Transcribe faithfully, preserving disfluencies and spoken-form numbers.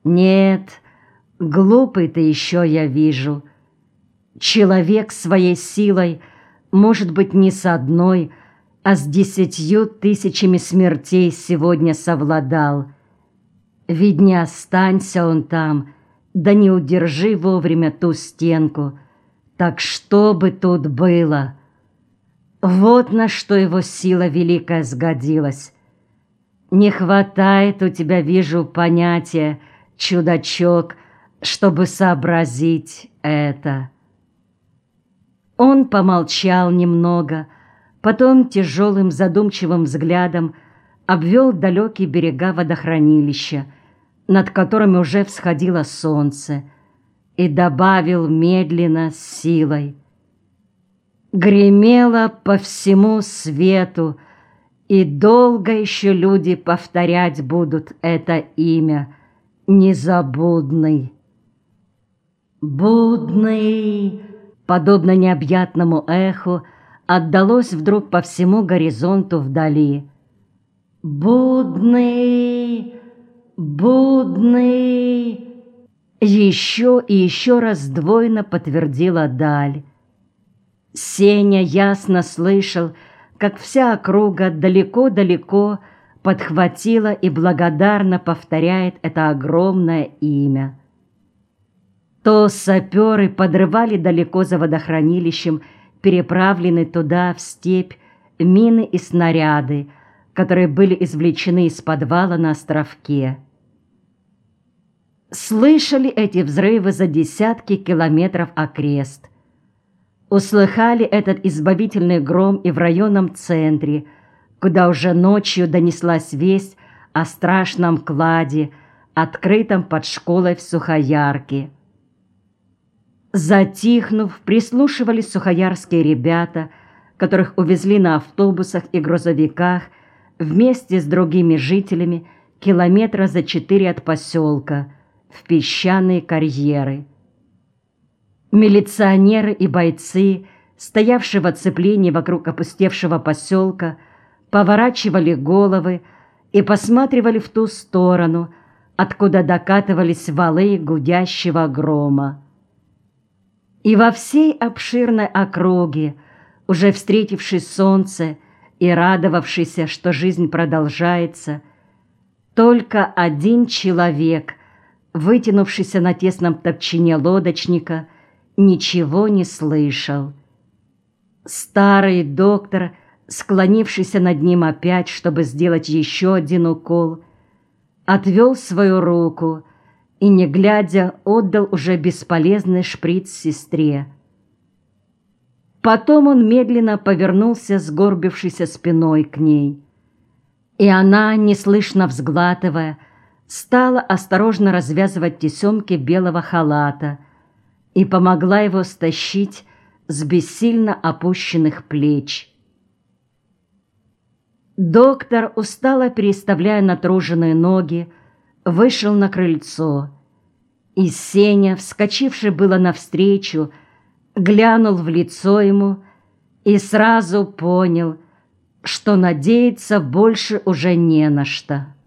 Нет, глупый ты еще, я вижу. Человек своей силой, может быть, не с одной, а с десятью тысячами смертей сегодня совладал. Ведь не останься он там, да не удержи вовремя ту стенку. Так что бы тут было? Вот на что его сила великая сгодилась. Не хватает у тебя, вижу, понятия, чудачок, чтобы сообразить это. Он помолчал немного, потом тяжелым задумчивым взглядом обвел далекие берега водохранилища, над которыми уже всходило солнце, и добавил медленно, с силой: гремело по всему свету, и долго еще люди повторять будут это имя, незабудный. Будный, подобно необъятному эху, отдалось вдруг по всему горизонту вдали. Будный, будный, еще и еще раз двойно подтвердила даль. Сеня ясно слышал, как вся округа далеко-далеко подхватила и благодарно повторяет это огромное имя. То саперы подрывали далеко за водохранилищем переправлены туда, в степь, мины и снаряды, которые были извлечены из подвала на островке. Слышали эти взрывы за десятки километров окрест. Услыхали этот избавительный гром и в районном центре, куда уже ночью донеслась весть о страшном кладе, открытом под школой в Сухоярке. Затихнув, прислушивались сухоярские ребята, которых увезли на автобусах и грузовиках вместе с другими жителями километра за четыре от поселка, в песчаные карьеры. Милиционеры и бойцы, стоявшие в оцеплении вокруг опустевшего поселка, поворачивали головы и посматривали в ту сторону, откуда докатывались валы гудящего грома. И во всей обширной округе, уже встретившей солнце и радовавшейся, что жизнь продолжается, только один человек, вытянувшийся на тесном топчине лодочника, ничего не слышал. Старый доктор, склонившийся над ним опять, чтобы сделать еще один укол, отвел свою руку и, не глядя, отдал уже бесполезный шприц сестре. Потом он медленно повернулся, сгорбившейся спиной к ней, и она, неслышно взглатывая, стала осторожно развязывать тесемки белого халата и помогла его стащить с бессильно опущенных плеч. Доктор, устало переставляя натруженные ноги, вышел на крыльцо, и Сеня, вскочивший было навстречу, глянул в лицо ему и сразу понял, что надеяться больше уже не на что.